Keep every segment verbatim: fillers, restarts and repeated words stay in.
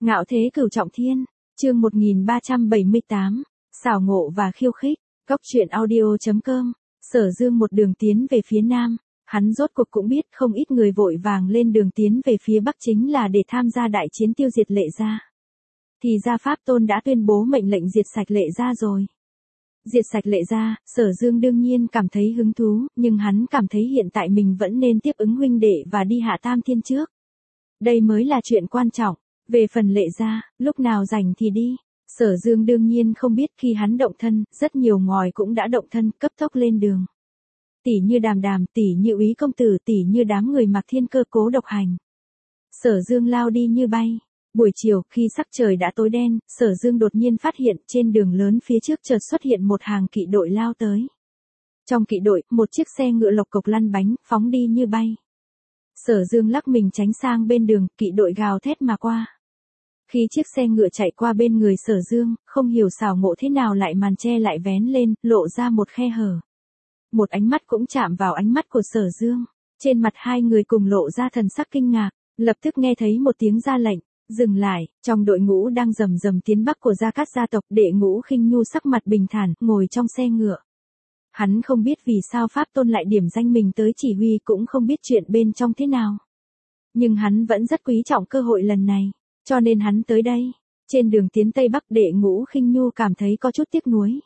Ngạo thế cửu trọng thiên, chương một nghìn ba trăm bảy mươi tám, xảo ngộ và khiêu khích, góc truyện audio chấm com, Sở Dương một đường tiến về phía nam, hắn rốt cuộc cũng biết không ít người vội vàng lên đường tiến về phía bắc chính là để tham gia đại chiến tiêu diệt Lệ Gia. Thì ra Pháp Tôn đã tuyên bố mệnh lệnh diệt sạch Lệ Gia rồi. Diệt sạch Lệ Gia, Sở Dương đương nhiên cảm thấy hứng thú, nhưng hắn cảm thấy hiện tại mình vẫn nên tiếp ứng huynh đệ và đi hạ tam thiên trước. Đây mới là chuyện quan trọng. Về phần Lệ Gia, lúc nào rảnh thì đi. Sở Dương đương nhiên không biết khi hắn động thân, rất nhiều ngòi cũng đã động thân, cấp tốc lên đường. Tỷ như Đàm Đàm, tỷ như Úy công tử, tỷ như đám người Mặc Thiên Cơ Cố Độc Hành. Sở Dương lao đi như bay. Buổi chiều, khi sắc trời đã tối đen, Sở Dương đột nhiên phát hiện trên đường lớn phía trước chợt xuất hiện một hàng kỵ đội lao tới. Trong kỵ đội, một chiếc xe ngựa lộc cộc lăn bánh, phóng đi như bay. Sở Dương lắc mình tránh sang bên đường, kỵ đội gào thét mà qua. Khi chiếc xe ngựa chạy qua bên người Sở Dương, không hiểu xảo ngộ thế nào lại màn che lại vén lên, lộ ra một khe hở. Một ánh mắt cũng chạm vào ánh mắt của Sở Dương. Trên mặt hai người cùng lộ ra thần sắc kinh ngạc, lập tức nghe thấy một tiếng ra lệnh, dừng lại. Trong đội ngũ đang rầm rầm tiến bắc của Gia Cát gia tộc, Đệ Ngũ Khinh Nhu sắc mặt bình thản, ngồi trong xe ngựa. Hắn không biết vì sao Pháp Tôn lại điểm danh mình tới chỉ huy, cũng không biết chuyện bên trong thế nào. Nhưng hắn vẫn rất quý trọng cơ hội lần này. Cho nên hắn tới đây. Trên đường tiến Tây Bắc, Đệ Ngũ Khinh Nhu cảm thấy có chút tiếc nuối.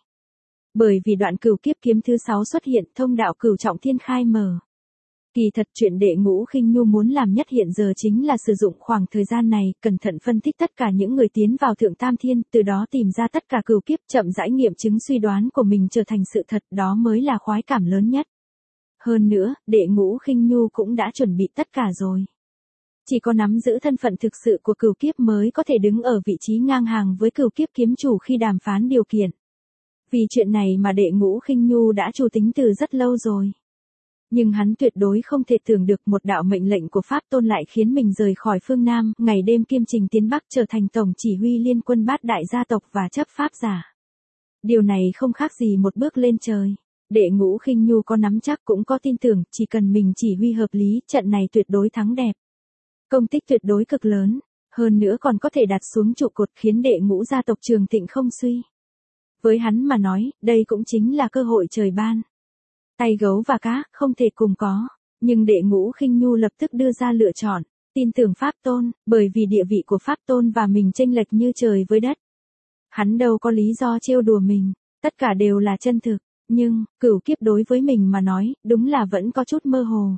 Bởi vì đoạn cửu kiếp kiếm thứ sáu xuất hiện, thông đạo cửu trọng thiên khai mở. Kỳ thật chuyện Đệ Ngũ Khinh Nhu muốn làm nhất hiện giờ chính là sử dụng khoảng thời gian này, cẩn thận phân tích tất cả những người tiến vào thượng tam thiên, từ đó tìm ra tất cả cửu kiếp, chậm rãi nghiệm chứng suy đoán của mình trở thành sự thật, đó mới là khoái cảm lớn nhất. Hơn nữa, Đệ Ngũ Khinh Nhu cũng đã chuẩn bị tất cả rồi. Chỉ có nắm giữ thân phận thực sự của cửu kiếp mới có thể đứng ở vị trí ngang hàng với cửu kiếp kiếm chủ khi đàm phán điều kiện. Vì chuyện này mà Đệ Ngũ Khinh Nhu đã chủ tính từ rất lâu rồi. Nhưng hắn tuyệt đối không thể tưởng được một đạo mệnh lệnh của Pháp Tôn lại khiến mình rời khỏi phương Nam, ngày đêm kiêm trình tiến Bắc, trở thành tổng chỉ huy liên quân bát đại gia tộc và chấp pháp giả. Điều này không khác gì một bước lên trời. Đệ Ngũ Khinh Nhu có nắm chắc cũng có tin tưởng, chỉ cần mình chỉ huy hợp lý, trận này tuyệt đối thắng đẹp. Công tích tuyệt đối cực lớn, hơn nữa còn có thể đặt xuống trụ cột khiến Đệ Ngũ gia tộc trường thịnh không suy. Với hắn mà nói, đây cũng chính là cơ hội trời ban. Tay gấu và cá, không thể cùng có. Nhưng Đệ Ngũ Khinh Nhu lập tức đưa ra lựa chọn, tin tưởng Pháp Tôn, bởi vì địa vị của Pháp Tôn và mình chênh lệch như trời với đất. Hắn đâu có lý do trêu đùa mình, tất cả đều là chân thực, nhưng, cửu kiếp đối với mình mà nói, đúng là vẫn có chút mơ hồ.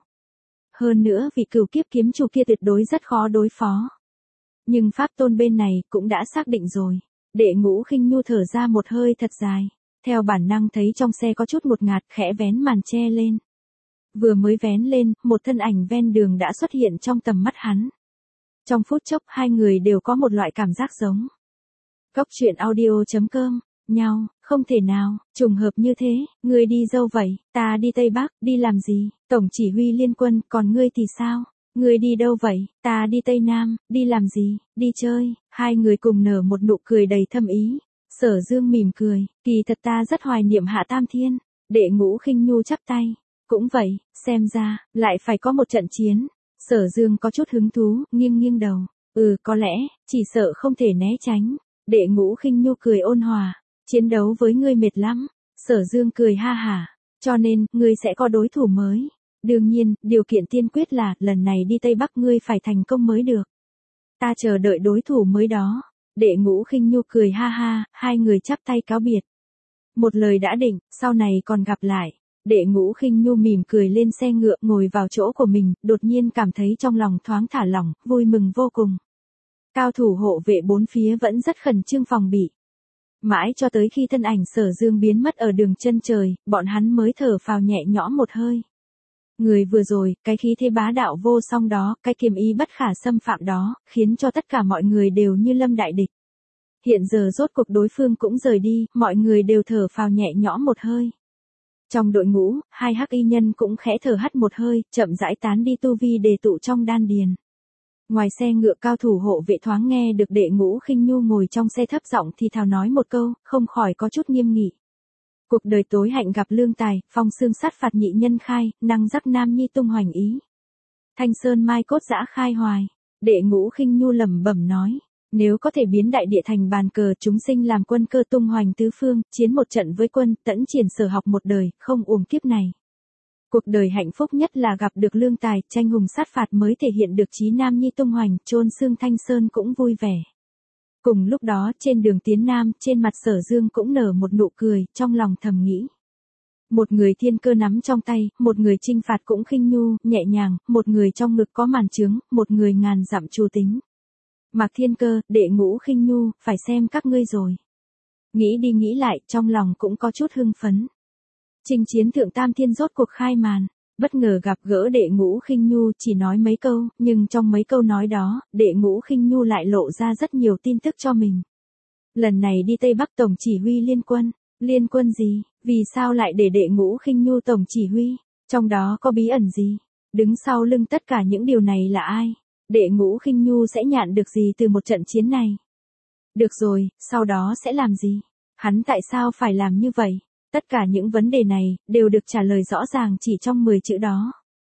Hơn nữa vì cửu kiếp kiếm chủ kia tuyệt đối rất khó đối phó. Nhưng Pháp Tôn bên này cũng đã xác định rồi. Đệ Ngũ Khinh Nhu thở ra một hơi thật dài. Theo bản năng thấy trong xe có chút ngột ngạt, khẽ vén màn che lên. Vừa mới vén lên, một thân ảnh ven đường đã xuất hiện trong tầm mắt hắn. Trong phút chốc hai người đều có một loại cảm giác giống. Góc truyện audio chấm com, nhau, không thể nào, trùng hợp như thế, ngươi đi đâu vậy, ta đi Tây Bắc, đi làm gì, tổng chỉ huy liên quân, còn ngươi thì sao, ngươi đi đâu vậy, ta đi Tây Nam, đi làm gì, đi chơi, hai người cùng nở một nụ cười đầy thâm ý. Sở Dương mỉm cười, kỳ thật ta rất hoài niệm hạ tam thiên. Đệ Ngũ Khinh Nhu chắp tay, cũng vậy, xem ra, lại phải có một trận chiến. Sở Dương có chút hứng thú, nghiêng nghiêng đầu, ừ có lẽ, chỉ sợ không thể né tránh. Đệ Ngũ Khinh Nhu cười ôn hòa, chiến đấu với ngươi mệt lắm. Sở Dương cười ha hả, cho nên, ngươi sẽ có đối thủ mới. Đương nhiên, điều kiện tiên quyết là, lần này đi Tây Bắc ngươi phải thành công mới được. Ta chờ đợi đối thủ mới đó. Đệ Ngũ Khinh Nhu cười ha ha, hai người chắp tay cáo biệt. Một lời đã định, sau này còn gặp lại. Đệ Ngũ Khinh Nhu mỉm cười lên xe ngựa, ngồi vào chỗ của mình, đột nhiên cảm thấy trong lòng thoáng thả lỏng, vui mừng vô cùng. Cao thủ hộ vệ bốn phía vẫn rất khẩn trương phòng bị. Mãi cho tới khi thân ảnh Sở Dương biến mất ở đường chân trời, bọn hắn mới thở phào nhẹ nhõm một hơi. Người vừa rồi, cái khí thế bá đạo vô song đó, cái kiềm ý bất khả xâm phạm đó, khiến cho tất cả mọi người đều như lâm đại địch. Hiện giờ rốt cuộc đối phương cũng rời đi, mọi người đều thở phào nhẹ nhõm một hơi. Trong đội ngũ, hai hắc y nhân cũng khẽ thở hắt một hơi, chậm rãi tán đi tu vi đề tụ trong đan điền. Ngoài xe ngựa, cao thủ hộ vệ thoáng nghe được Đệ Ngũ Khinh Nhu ngồi trong xe thấp giọng thì thào nói một câu, không khỏi có chút nghiêm nghị. Cuộc đời tối hạnh gặp lương tài, phong xương sát phạt nhị nhân khai, năng giác nam nhi tung hoành ý. Thanh sơn mai cốt dã khai hoài. Đệ Ngũ Khinh Nhu lẩm bẩm nói. Nếu có thể biến đại địa thành bàn cờ, chúng sinh làm quân cơ tung hoành tứ phương, chiến một trận với quân, tẫn triển sở học một đời, không uổng kiếp này. Cuộc đời hạnh phúc nhất là gặp được lương tài, tranh hùng sát phạt mới thể hiện được chí nam nhi tung hoành, chôn xương Thanh Sơn cũng vui vẻ. Cùng lúc đó, trên đường tiến Nam, trên mặt Sở Dương cũng nở một nụ cười, trong lòng thầm nghĩ. Một người thiên cơ nắm trong tay, một người chinh phạt cũng khinh nhu, nhẹ nhàng, một người trong ngực có màn trướng, một người ngàn dặm trù tính. Mạc Thiên Cơ, đệ ngũ khinh nhu, phải xem các ngươi rồi. Nghĩ đi nghĩ lại, trong lòng cũng có chút hưng phấn. Chinh chiến thượng tam thiên rốt cuộc khai màn, bất ngờ gặp gỡ đệ ngũ khinh nhu, chỉ nói mấy câu, nhưng trong mấy câu nói đó, đệ ngũ khinh nhu lại lộ ra rất nhiều tin tức cho mình. Lần này đi Tây Bắc tổng chỉ huy liên quân, liên quân gì, vì sao lại để đệ ngũ khinh nhu tổng chỉ huy, trong đó có bí ẩn gì, đứng sau lưng tất cả những điều này là ai, đệ ngũ khinh nhu sẽ nhạn được gì từ một trận chiến này. Được rồi, sau đó sẽ làm gì, hắn tại sao phải làm như vậy? Tất cả những vấn đề này, đều được trả lời rõ ràng chỉ trong mười chữ đó.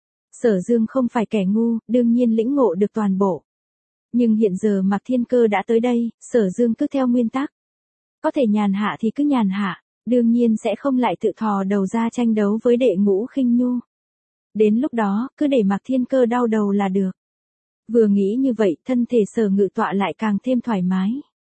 Sở Dương không phải kẻ ngu, đương nhiên lĩnh ngộ được toàn bộ. Nhưng hiện giờ Mạc Thiên Cơ đã tới đây, Sở Dương cứ theo nguyên tắc. Có thể nhàn hạ thì cứ nhàn hạ, đương nhiên sẽ không lại tự thò đầu ra tranh đấu với đệ ngũ khinh nhu. Đến lúc đó, cứ để Mạc Thiên Cơ đau đầu là được. Vừa nghĩ như vậy, thân thể Sở Ngự tọa lại càng thêm thoải mái.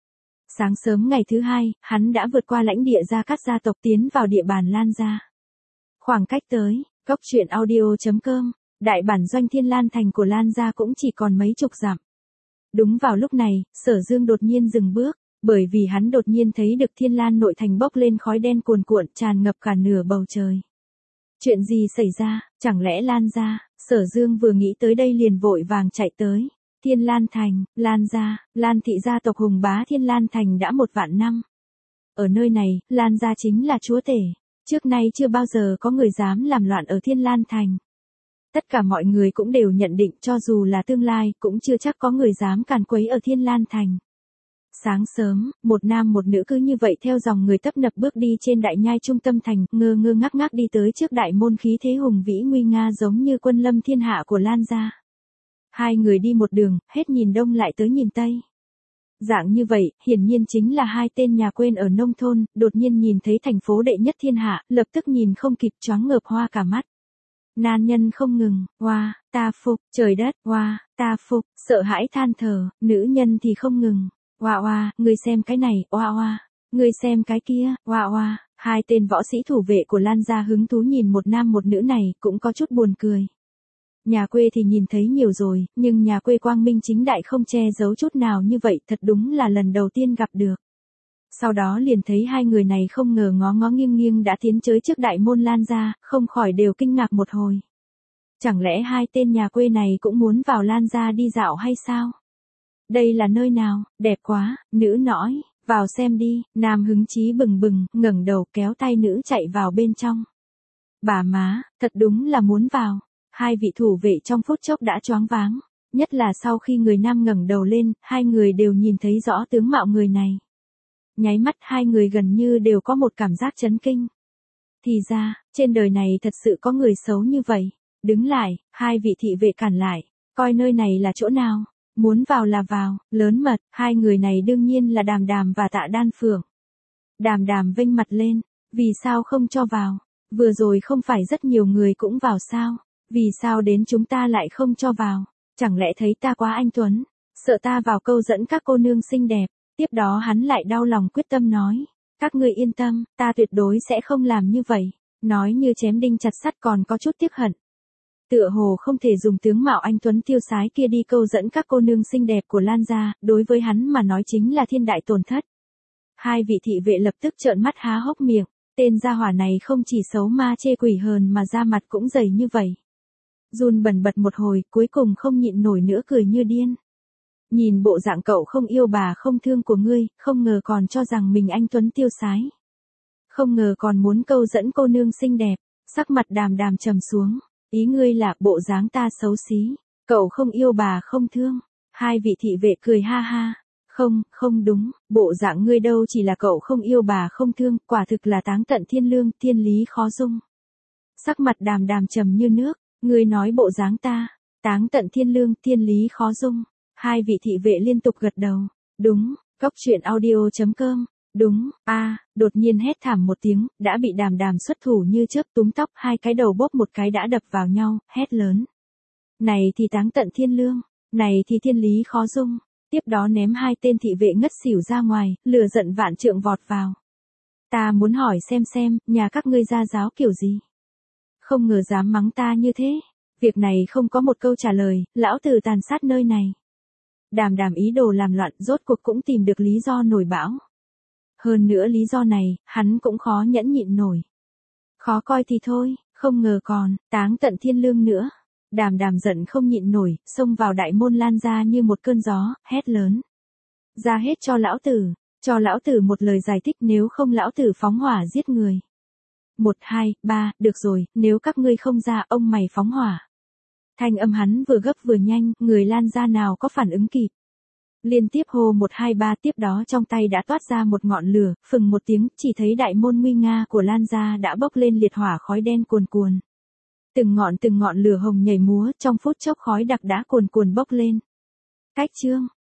Sáng sớm ngày thứ hai, hắn đã vượt qua lãnh địa Gia Cát gia tộc tiến vào địa bàn Lan gia. Khoảng cách tới, cốc truyện audio chấm com, đại bản doanh Thiên Lan thành của Lan gia cũng chỉ còn mấy chục dặm. Đúng vào lúc này, Sở Dương đột nhiên dừng bước, bởi vì hắn đột nhiên thấy được Thiên Lan nội thành bốc lên khói đen cuồn cuộn tràn ngập cả nửa bầu trời. Chuyện gì xảy ra, chẳng lẽ Lan gia? Sở Dương vừa nghĩ tới đây liền vội vàng chạy tới. Thiên Lan Thành, Lan gia, Lan thị gia tộc hùng bá Thiên Lan Thành đã một vạn năm. Ở nơi này, Lan gia chính là chúa tể. Trước nay chưa bao giờ có người dám làm loạn ở Thiên Lan Thành. Tất cả mọi người cũng đều nhận định cho dù là tương lai cũng chưa chắc có người dám càn quấy ở Thiên Lan Thành. Sáng sớm, một nam một nữ cứ như vậy theo dòng người tấp nập bước đi trên đại nhai trung tâm thành, ngơ ngơ ngác ngác đi tới trước đại môn, khí thế hùng vĩ nguy nga giống như quân lâm thiên hạ của Lan gia. Hai người đi một đường, hết nhìn đông lại tới nhìn tây. Dạng như vậy, hiển nhiên chính là hai tên nhà quê ở nông thôn, đột nhiên nhìn thấy thành phố đệ nhất thiên hạ, lập tức nhìn không kịp choáng ngợp hoa cả mắt. Nam nhân không ngừng, oa, ta phục, trời đất, oa, ta phục, sợ hãi than thở, nữ nhân thì không ngừng, oa oa, ngươi xem cái này, oa oa, ngươi xem cái kia, oa oa. Hai tên võ sĩ thủ vệ của Lan gia hứng thú nhìn một nam một nữ này, cũng có chút buồn cười. Nhà quê thì nhìn thấy nhiều rồi, nhưng nhà quê quang minh chính đại không che giấu chút nào như vậy, thật đúng là lần đầu tiên gặp được. Sau đó liền thấy hai người này không ngờ ngó ngó nghiêng nghiêng đã tiến tới trước đại môn Lan gia, không khỏi đều kinh ngạc một hồi. Chẳng lẽ hai tên nhà quê này cũng muốn vào Lan gia đi dạo hay sao? Đây là nơi nào, đẹp quá, nữ nói, vào xem đi, nam hứng chí bừng bừng, ngẩng đầu kéo tay nữ chạy vào bên trong. Bà má, thật đúng là muốn vào. Hai vị thủ vệ trong phút chốc đã choáng váng, nhất là sau khi người nam ngẩng đầu lên, hai người đều nhìn thấy rõ tướng mạo người này. Nháy mắt hai người gần như đều có một cảm giác chấn kinh. Thì ra, trên đời này thật sự có người xấu như vậy. Đứng lại, hai vị thị vệ cản lại, coi nơi này là chỗ nào, muốn vào là vào, lớn mật, hai người này đương nhiên là Đàm Đàm và Tạ Đan Phượng. Đàm Đàm vênh mặt lên, vì sao không cho vào, vừa rồi không phải rất nhiều người cũng vào sao? Vì sao đến chúng ta lại không cho vào? Chẳng lẽ thấy ta quá anh tuấn, sợ ta vào câu dẫn các cô nương xinh đẹp? Tiếp đó hắn lại đau lòng quyết tâm nói, các ngươi yên tâm, ta tuyệt đối sẽ không làm như vậy. Nói như chém đinh chặt sắt, còn có chút tiếc hận. Tựa hồ không thể dùng tướng mạo anh tuấn tiêu sái kia đi câu dẫn các cô nương xinh đẹp của Lan gia, đối với hắn mà nói chính là thiên đại tổn thất. Hai vị thị vệ lập tức trợn mắt há hốc miệng, tên gia hỏa này không chỉ xấu ma chê quỷ hờn mà da mặt cũng dày như vậy. Run bần bật một hồi, cuối cùng không nhịn nổi nữa cười như điên. Nhìn bộ dạng cậu không yêu bà không thương của ngươi, không ngờ còn cho rằng mình anh tuấn tiêu sái. Không ngờ còn muốn câu dẫn cô nương xinh đẹp, sắc mặt Đàm Đàm trầm xuống. Ý ngươi là bộ dáng ta xấu xí, cậu không yêu bà không thương. Hai vị thị vệ cười ha ha. Không, không đúng, bộ dạng ngươi đâu chỉ là cậu không yêu bà không thương, quả thực là táng tận thiên lương, thiên lý khó dung. Sắc mặt Đàm Đàm trầm như nước. Ngươi nói bộ dáng ta, táng tận thiên lương, thiên lý khó dung. Hai vị thị vệ liên tục gật đầu. Đúng, cốc truyện audio.com. Đúng, a đột nhiên hét thảm một tiếng, đã bị Đàm Đàm xuất thủ như chớp túm tóc, hai cái đầu bốp một cái đã đập vào nhau, hét lớn. Này thì táng tận thiên lương, này thì thiên lý khó dung. Tiếp đó ném hai tên thị vệ ngất xỉu ra ngoài, lửa giận vạn trượng vọt vào. Ta muốn hỏi xem xem, nhà các ngươi gia giáo kiểu gì? Không ngờ dám mắng ta như thế. Việc này không có một câu trả lời, lão tử tàn sát nơi này. Đàm Đàm ý đồ làm loạn, rốt cuộc cũng tìm được lý do nổi bão. Hơn nữa lý do này, hắn cũng khó nhẫn nhịn nổi. Khó coi thì thôi, không ngờ còn, táng tận thiên lương nữa. Đàm Đàm giận không nhịn nổi, xông vào đại môn lan ra như một cơn gió, hét lớn. Ra hết cho lão tử, cho lão tử một lời giải thích, nếu không lão tử phóng hỏa giết người. Một, hai, ba, được rồi, nếu các ngươi không ra, ông mày phóng hỏa. Thanh âm hắn vừa gấp vừa nhanh, người lan ra nào có phản ứng kịp. Liên tiếp hô một hai ba, tiếp đó trong tay đã toát ra một ngọn lửa, phừng một tiếng, chỉ thấy đại môn nguy nga của Lan gia đã bốc lên liệt hỏa khói đen cuồn cuồn. Từng ngọn từng ngọn lửa hồng nhảy múa, trong phút chốc khói đặc đã cuồn cuồn bốc lên. Cách chương